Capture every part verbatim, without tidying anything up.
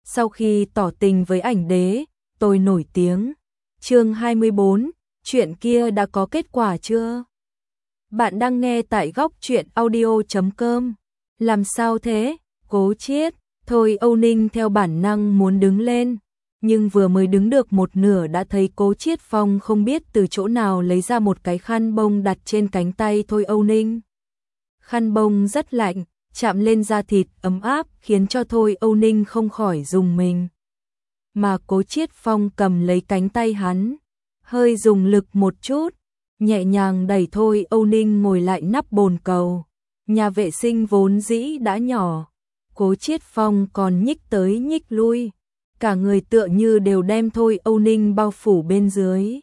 Sau khi tỏ tình với ảnh đế, tôi nổi tiếng. Chương hai mươi bốn, chuyện kia đã có kết quả chưa? Bạn đang nghe tại góc truyện audio chấm com. Làm sao thế? Cố Chiết. Thôi Âu Ninh theo bản năng muốn đứng lên, nhưng vừa mới đứng được một nửa đã thấy Cố Chiết Phong không biết từ chỗ nào lấy ra một cái khăn bông đặt trên cánh tay Thôi Âu Ninh. Khăn bông rất lạnh, chạm lên da thịt ấm áp khiến cho Thôi Âu Ninh không khỏi rùng mình. Mà Cố Chiết Phong cầm lấy cánh tay hắn, hơi dùng lực một chút, nhẹ nhàng đẩy Thôi Âu Ninh ngồi lại nắp bồn cầu. Nhà vệ sinh vốn dĩ đã nhỏ, Cố Chiết Phong còn nhích tới nhích lui, cả người tựa như đều đem Thôi Âu Ninh bao phủ bên dưới.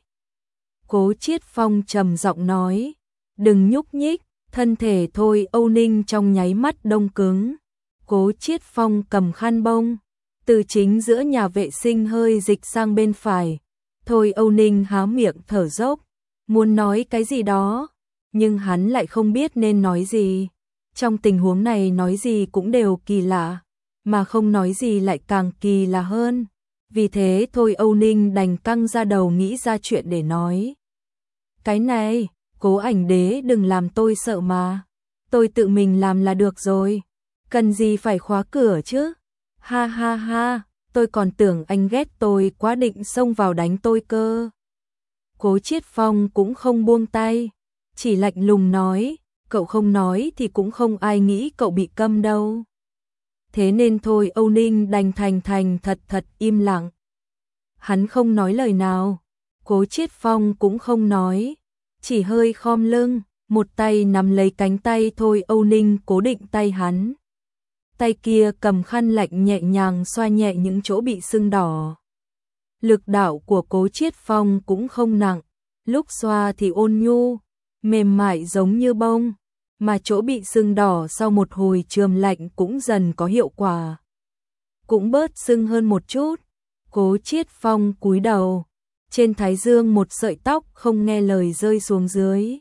Cố Chiết Phong trầm giọng nói, đừng nhúc nhích. Thân thể Thôi Âu Ninh trong nháy mắt đông cứng. Cố Chiết Phong cầm khăn bông, từ chính giữa nhà vệ sinh hơi dịch sang bên phải. Thôi Âu Ninh há miệng thở dốc, muốn nói cái gì đó, nhưng hắn lại không biết nên nói gì. Trong tình huống này nói gì cũng đều kỳ lạ, mà không nói gì lại càng kỳ lạ hơn. Vì thế Thôi Âu Ninh đành căng ra đầu nghĩ ra chuyện để nói. Cái này, Cố ảnh đế đừng làm tôi sợ mà. Tôi tự mình làm là được rồi. Cần gì phải khóa cửa chứ? Ha ha ha, tôi còn tưởng anh ghét tôi quá định xông vào đánh tôi cơ. Cố Chiết Phong cũng không buông tay, chỉ lạnh lùng nói, cậu không nói thì cũng không ai nghĩ cậu bị câm đâu. Thế nên thôi Âu Ninh đành thành thành thật thật im lặng. Hắn không nói lời nào, Cố Chiết Phong cũng không nói, chỉ hơi khom lưng, một tay nắm lấy cánh tay Thôi Âu Ninh cố định tay hắn. Tay kia cầm khăn lạnh nhẹ nhàng xoa nhẹ những chỗ bị sưng đỏ. Lực đạo của Cố Chiết Phong cũng không nặng, lúc xoa thì ôn nhu, mềm mại giống như bông, mà chỗ bị sưng đỏ sau một hồi chườm lạnh cũng dần có hiệu quả. Cũng bớt sưng hơn một chút. Cố Chiết Phong cúi đầu, trên thái dương một sợi tóc không nghe lời rơi xuống dưới,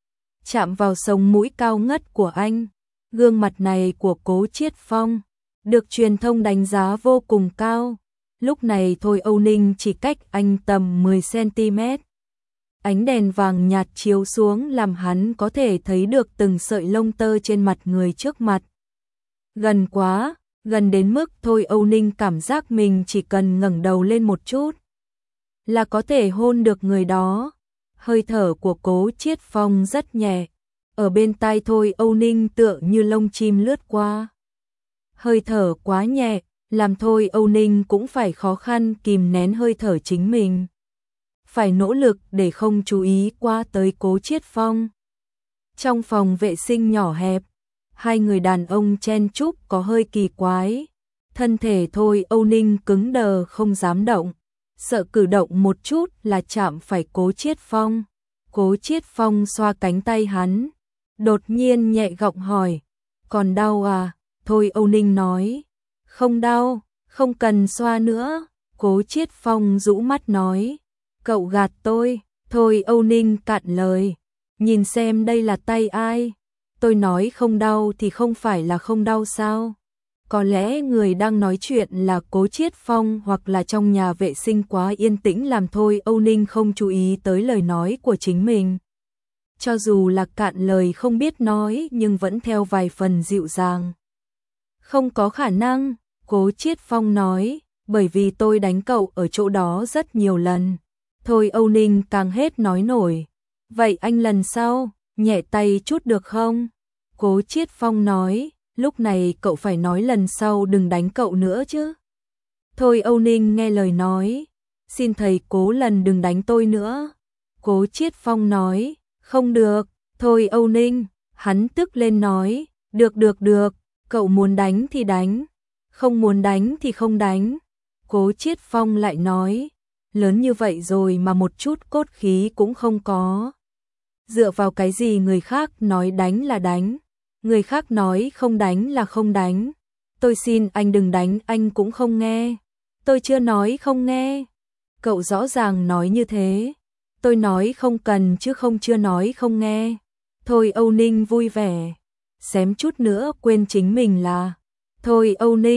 chạm vào sống mũi cao ngất của anh. Gương mặt này của Cố Chiết Phong được truyền thông đánh giá vô cùng cao. Lúc này Thôi Âu Ninh chỉ cách anh tầm mười xăng-ti-mét. Ánh đèn vàng nhạt chiếu xuống làm hắn có thể thấy được từng sợi lông tơ trên mặt người trước mặt. Gần quá, gần đến mức Thôi Âu Ninh cảm giác mình chỉ cần ngẩng đầu lên một chút là có thể hôn được người đó. Hơi thở của Cố Chiết Phong rất nhẹ, ở bên tai Thôi Âu Ninh tựa như lông chim lướt qua. Hơi thở quá nhẹ, làm Thôi Âu Ninh cũng phải khó khăn kìm nén hơi thở chính mình, phải nỗ lực để không chú ý qua tới Cố Chiết Phong. Trong phòng vệ sinh nhỏ hẹp, hai người đàn ông chen chúc có hơi kỳ quái. Thân thể Thôi Âu Ninh cứng đờ không dám động, sợ cử động một chút là chạm phải Cố Chiết Phong. Cố Chiết Phong xoa cánh tay hắn, đột nhiên nhẹ giọng hỏi, còn đau à? Thôi Âu Ninh nói, không đau, không cần xoa nữa. Cố Chiết Phong rũ mắt nói, cậu gạt tôi. Thôi Âu Ninh cạn lời, nhìn xem đây là tay ai? Tôi nói không đau thì không phải là không đau sao? Có lẽ người đang nói chuyện là Cố Chiết Phong, hoặc là trong nhà vệ sinh quá yên tĩnh làm Thôi Âu Ninh không chú ý tới lời nói của chính mình. Cho dù là cạn lời không biết nói nhưng vẫn theo vài phần dịu dàng. Không có khả năng, Cố Chiết Phong nói, bởi vì tôi đánh cậu ở chỗ đó rất nhiều lần. Thôi Âu Ninh càng hết nói nổi, vậy anh lần sau, nhẹ tay chút được không? Cố Chiết Phong nói, lúc này cậu phải nói lần sau đừng đánh cậu nữa chứ. Thôi Âu Ninh nghe lời nói, xin thầy Cố lần đừng đánh tôi nữa. Cố Chiết Phong nói, không được. Thôi Âu Ninh, hắn tức lên nói, được được được, cậu muốn đánh thì đánh, không muốn đánh thì không đánh. Cố Chiết Phong lại nói, lớn như vậy rồi mà một chút cốt khí cũng không có. Dựa vào cái gì người khác nói đánh là đánh, người khác nói không đánh là không đánh? Tôi xin anh đừng đánh anh cũng không nghe. Tôi chưa nói không nghe. Cậu rõ ràng nói như thế. Tôi nói không cần chứ không chưa nói không nghe. Thôi Âu Ninh vui vẻ, xém chút nữa quên chính mình là Thôi Âu Ninh.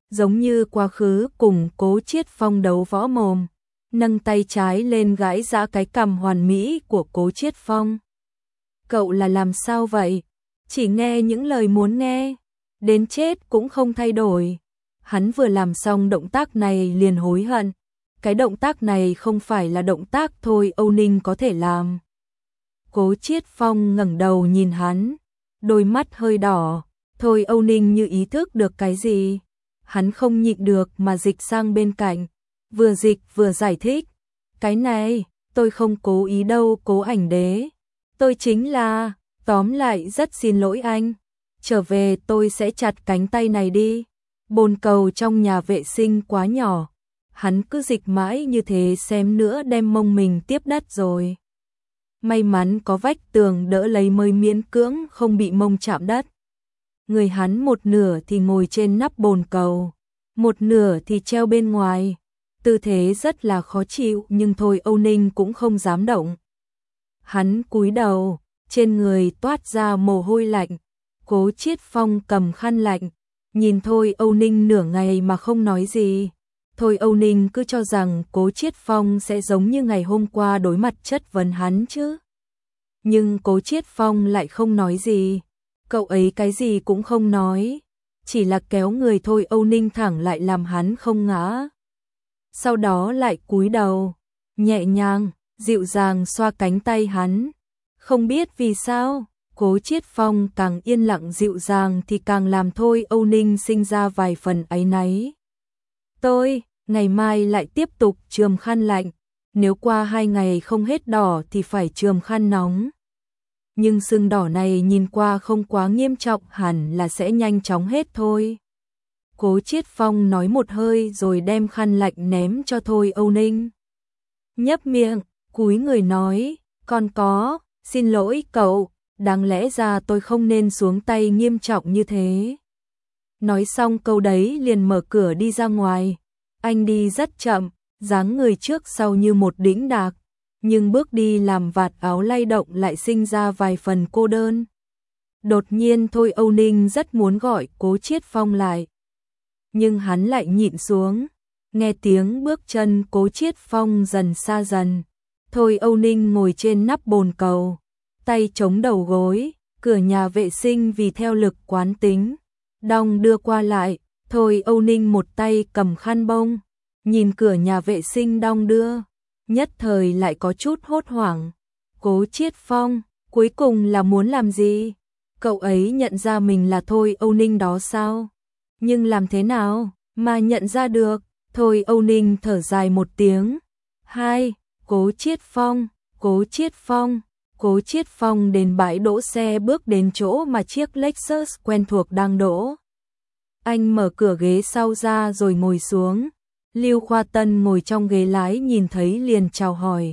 giống như quá khứ cùng Cố Chiết Phong đấu võ mồm, nâng tay trái lên gãi giã cái cằm hoàn mỹ của Cố Chiết Phong. Cậu là làm sao vậy? Chỉ nghe những lời muốn nghe, đến chết cũng không thay đổi. Hắn vừa làm xong động tác này liền hối hận. Cái động tác này không phải là động tác Thôi Âu Ninh có thể làm. Cố Chiết Phong ngẩng đầu nhìn hắn, đôi mắt hơi đỏ. Thôi Âu Ninh như ý thức được cái gì. Hắn không nhịn được mà dịch sang bên cạnh, vừa dịch vừa giải thích. Cái này, tôi không cố ý đâu Cố Ảnh Đế. Tôi chính là, tóm lại rất xin lỗi anh. Trở về tôi sẽ chặt cánh tay này đi. Bồn cầu trong nhà vệ sinh quá nhỏ. Hắn cứ dịch mãi như thế xem nữa đem mông mình tiếp đất rồi. May mắn có vách tường đỡ lấy mới miễn cưỡng không bị mông chạm đất. Người hắn một nửa thì ngồi trên nắp bồn cầu, một nửa thì treo bên ngoài. Tư thế rất là khó chịu nhưng Thôi Âu Ninh cũng không dám động. Hắn cúi đầu, trên người toát ra mồ hôi lạnh. Cố Chiết Phong cầm khăn lạnh, nhìn Thôi Âu Ninh nửa ngày mà không nói gì. Thôi Âu Ninh cứ cho rằng Cố Chiết Phong sẽ giống như ngày hôm qua đối mặt chất vấn hắn chứ. Nhưng Cố Chiết Phong lại không nói gì. Cậu ấy cái gì cũng không nói, chỉ là kéo người Thôi Âu Ninh thẳng lại làm hắn không ngã. Sau đó lại cúi đầu, nhẹ nhàng, dịu dàng xoa cánh tay hắn. Không biết vì sao, Cố Chiết Phong càng yên lặng dịu dàng thì càng làm Thôi Âu Ninh sinh ra vài phần áy náy. Tôi, ngày mai lại tiếp tục chườm khăn lạnh, nếu qua hai ngày không hết đỏ thì phải chườm khăn nóng. Nhưng sưng đỏ này nhìn qua không quá nghiêm trọng, hẳn là sẽ nhanh chóng hết thôi. Cố Chiết Phong nói một hơi rồi đem khăn lạnh ném cho Thôi Âu Ninh. Nhấp miệng, cúi người nói, còn có, xin lỗi cậu, đáng lẽ ra tôi không nên xuống tay nghiêm trọng như thế. Nói xong câu đấy liền mở cửa đi ra ngoài. Anh đi rất chậm, dáng người trước sau như một đĩnh đạc, nhưng bước đi làm vạt áo lay động lại sinh ra vài phần cô đơn. Đột nhiên Thôi Âu Ninh rất muốn gọi Cố Chiết Phong lại, nhưng hắn lại nhịn xuống. Nghe tiếng bước chân Cố Chiết Phong dần xa dần, Thôi Âu Ninh ngồi trên nắp bồn cầu, tay chống đầu gối, cửa nhà vệ sinh vì theo lực quán tính đong đưa qua lại. Thôi Âu Ninh một tay cầm khăn bông, nhìn cửa nhà vệ sinh đong đưa, nhất thời lại có chút hốt hoảng. Cố Chiết Phong, cuối cùng là muốn làm gì? Cậu ấy nhận ra mình là Thôi Âu Ninh đó sao? Nhưng làm thế nào mà nhận ra được? Thôi Âu Ninh thở dài một tiếng. Hai, Cố Chiết Phong, Cố Chiết Phong, Cố Chiết Phong đến bãi đỗ xe bước đến chỗ mà chiếc Lexus quen thuộc đang đỗ. Anh mở cửa ghế sau ra rồi ngồi xuống. Lưu Khoa Tân ngồi trong ghế lái nhìn thấy liền chào hỏi.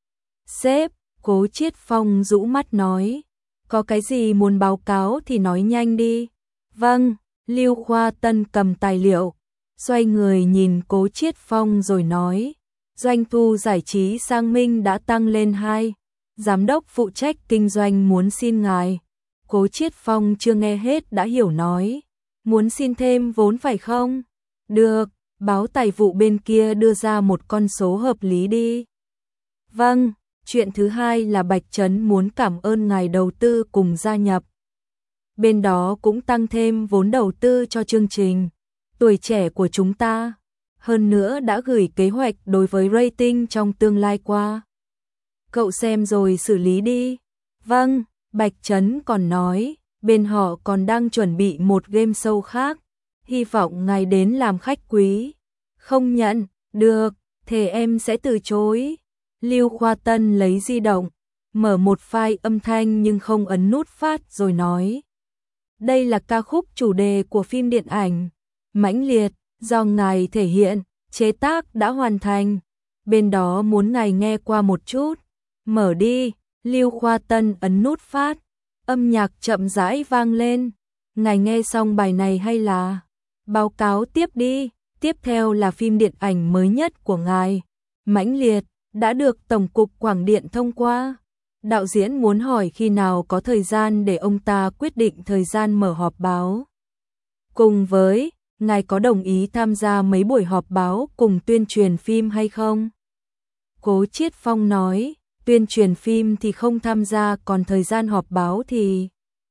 Sếp, Cố Chiết Phong rũ mắt nói. Có cái gì muốn báo cáo thì nói nhanh đi. Vâng, Lưu Khoa Tân cầm tài liệu, xoay người nhìn Cố Chiết Phong rồi nói. Doanh thu giải trí Sang Minh đã tăng lên hai. Giám đốc phụ trách kinh doanh muốn xin ngài. Cố Chiết Phong chưa nghe hết đã hiểu nói. Muốn xin thêm vốn phải không? Được, báo tài vụ bên kia đưa ra một con số hợp lý đi. Vâng, chuyện thứ hai là Bạch Trấn muốn cảm ơn ngài đầu tư cùng gia nhập. Bên đó cũng tăng thêm vốn đầu tư cho chương trình Tuổi Trẻ của chúng ta. Hơn nữa đã gửi kế hoạch đối với rating trong tương lai qua. Cậu xem rồi xử lý đi. Vâng, Bạch Trấn còn nói. Bên họ còn đang chuẩn bị một game show khác, hy vọng ngài đến làm khách quý. Không nhận, được, thế em sẽ từ chối. Lưu Khoa Tân lấy di động, mở một file âm thanh nhưng không ấn nút phát rồi nói. Đây là ca khúc chủ đề của phim điện ảnh Mãnh Liệt, do ngài thể hiện, chế tác đã hoàn thành. Bên đó muốn ngài nghe qua một chút. Mở đi, Lưu Khoa Tân ấn nút phát. Âm nhạc chậm rãi vang lên. Ngài nghe xong bài này hay là báo cáo tiếp đi. Tiếp theo là phim điện ảnh mới nhất của ngài, Mãnh Liệt, đã được Tổng cục Quảng điện thông qua. Đạo diễn muốn hỏi khi nào có thời gian để ông ta quyết định thời gian mở họp báo. Cùng với, ngài có đồng ý tham gia mấy buổi họp báo cùng tuyên truyền phim hay không? Cố Chiết Phong nói, tuyên truyền phim thì không tham gia, còn thời gian họp báo thì...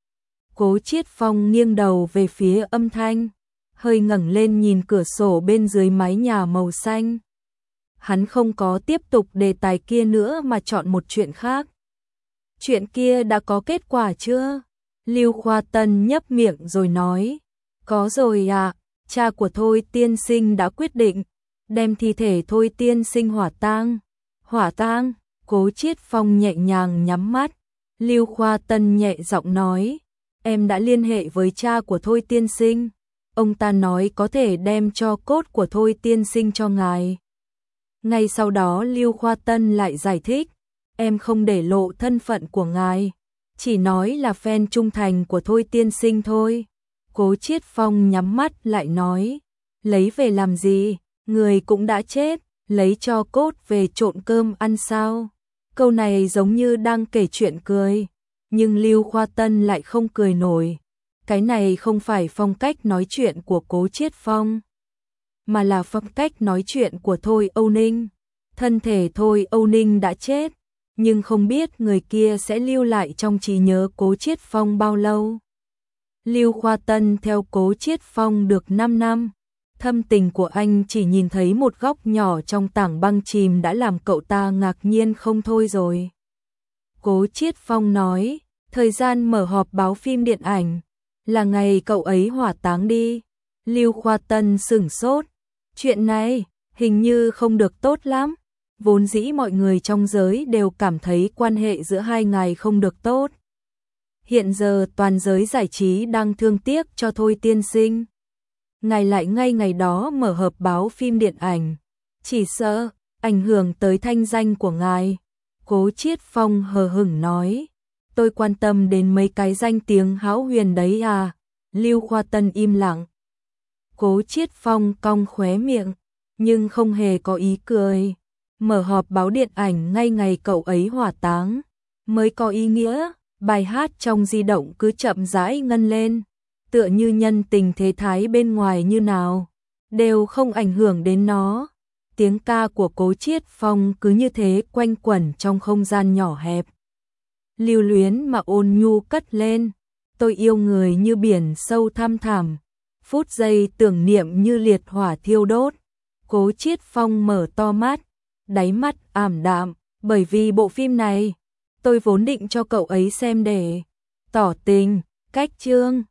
Cố Chiết Phong nghiêng đầu về phía âm thanh, hơi ngẩng lên nhìn cửa sổ bên dưới mái nhà màu xanh. Hắn không có tiếp tục đề tài kia nữa mà chọn một chuyện khác. Chuyện kia đã có kết quả chưa? Lưu Khoa Tân nhấp miệng rồi nói, có rồi ạ, à, cha của Thôi tiên sinh đã quyết định, đem thi thể Thôi tiên sinh hỏa tang. Hỏa tang? Cố Chiết Phong nhẹ nhàng nhắm mắt. Lưu Khoa Tân nhẹ giọng nói, em đã liên hệ với cha của Thôi tiên sinh. Ông ta nói có thể đem tro cốt của Thôi tiên sinh cho ngài. Ngay sau đó Lưu Khoa Tân lại giải thích, em không để lộ thân phận của ngài, chỉ nói là fan trung thành của Thôi tiên sinh thôi. Cố Chiết Phong nhắm mắt lại nói, lấy về làm gì, người cũng đã chết, lấy tro cốt về trộn cơm ăn sao? Câu này giống như đang kể chuyện cười, nhưng Lưu Khoa Tân lại không cười nổi. Cái này không phải phong cách nói chuyện của Cố Chiết Phong, mà là phong cách nói chuyện của Thôi Âu Ninh. Thân thể Thôi Âu Ninh đã chết, nhưng không biết người kia sẽ lưu lại trong trí nhớ Cố Chiết Phong bao lâu. Lưu Khoa Tân theo Cố Chiết Phong được năm năm, thâm tình của anh chỉ nhìn thấy một góc nhỏ trong tảng băng chìm đã làm cậu ta ngạc nhiên không thôi rồi. Cố Chiết Phong nói, thời gian mở họp báo phim điện ảnh là ngày cậu ấy hỏa táng đi. Lưu Khoa Tân sửng sốt, chuyện này hình như không được tốt lắm. Vốn dĩ mọi người trong giới đều cảm thấy quan hệ giữa hai ngài không được tốt. Hiện giờ toàn giới giải trí đang thương tiếc cho Thôi tiên sinh. Ngài lại ngay ngày đó mở họp báo phim điện ảnh, chỉ sợ ảnh hưởng tới thanh danh của ngài. Cố Chiết Phong hờ hững nói, tôi quan tâm đến mấy cái danh tiếng hão huyền đấy à. Lưu Khoa Tân im lặng. Cố Chiết Phong cong khóe miệng, nhưng không hề có ý cười. Mở họp báo điện ảnh ngay ngày cậu ấy hỏa táng mới có ý nghĩa. Bài hát trong di động cứ chậm rãi ngân lên, tựa như nhân tình thế thái bên ngoài như nào đều không ảnh hưởng đến nó. Tiếng ca của Cố Chiết Phong cứ như thế quanh quẩn trong không gian nhỏ hẹp, lưu luyến mà ôn nhu cất lên. Tôi yêu người như biển sâu thăm thẳm, phút giây tưởng niệm như liệt hỏa thiêu đốt. Cố Chiết Phong mở to mắt, đáy mắt ảm đạm, bởi vì bộ phim này tôi vốn định cho cậu ấy xem để tỏ tình, cách chương.